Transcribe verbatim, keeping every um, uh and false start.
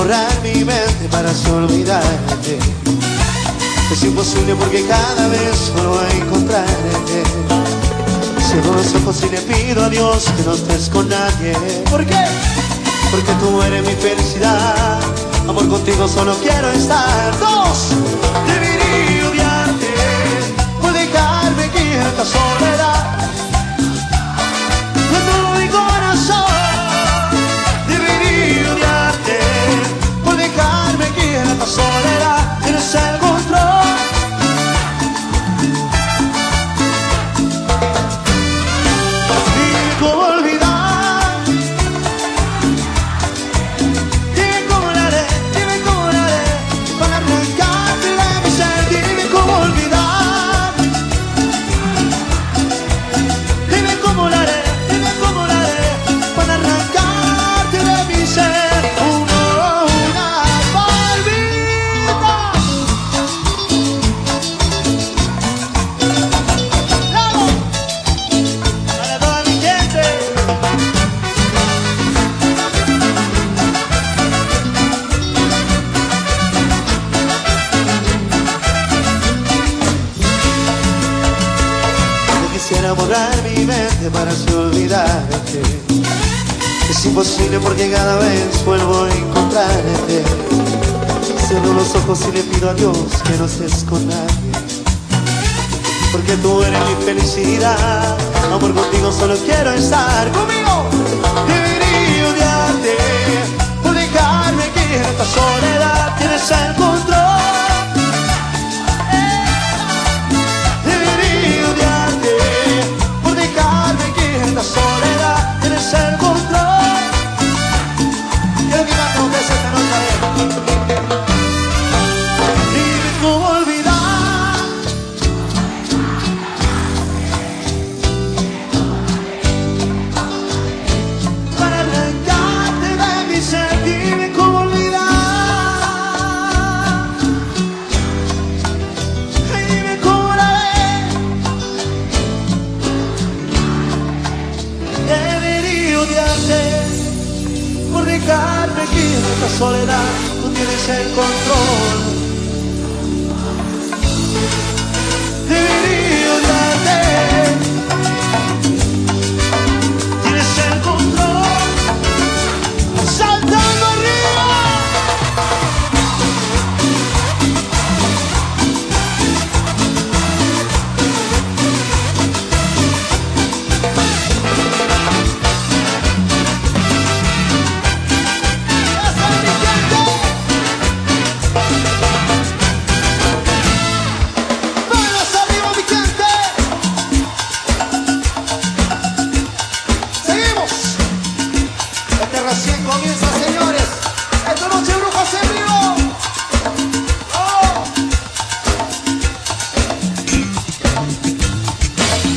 borrar mi mente para así olvidarte. Es imposible porque cada vez vuelvo a encontrarte. Cierro los ojos y le pido a Dios que no estés con nadie. ¿Por qué? Porque tú eres mi felicidad. Amor, contigo solo quiero estar. Dos, debería odiarte por dejarme aquí en esta soledad. Con todo mi corazón, debería odiarte por dejarme aquí en esta soledad. Tienes el control. Dime cómo olvidar. Dime cómo lo haré, dime cómo lo haré para arrancarte de mi ser. Dime cómo olvidar. Dime cómo lo haré, dime cómo lo haré para arrancarte de mi ser. Uno, una palmita. ¡Bravo! Para toda mi gente. Yo quisiera borrar mi mente para así olvidarte. Es imposible porque cada vez vuelvo a encontrarte. Cierro los ojos y le pido a Dios que no estés con nadie. Porque tú eres mi felicidad. Amor, contigo solo quiero estar. Conmigo. Debería odiarte por dejarme aquí en esta soledad. Tienes el control. Debería odiarte por dejarme aquí en esta soledad. Tienes el control. Quiero que cantemos que esta noche. Dime cómo olvidar. Para arrancarte de mi ser. Dime cómo olvidar. Ay, dime cómo la ves. Debería odiarte por dejarme aquí en esta soledad. Tú tienes el control. Debería odiarte. Tienes el control. Saltando arriba. ¡Esa es mi gente! ¡Manos arriba, mi gente! Seguimos. Este recién comienza, señor.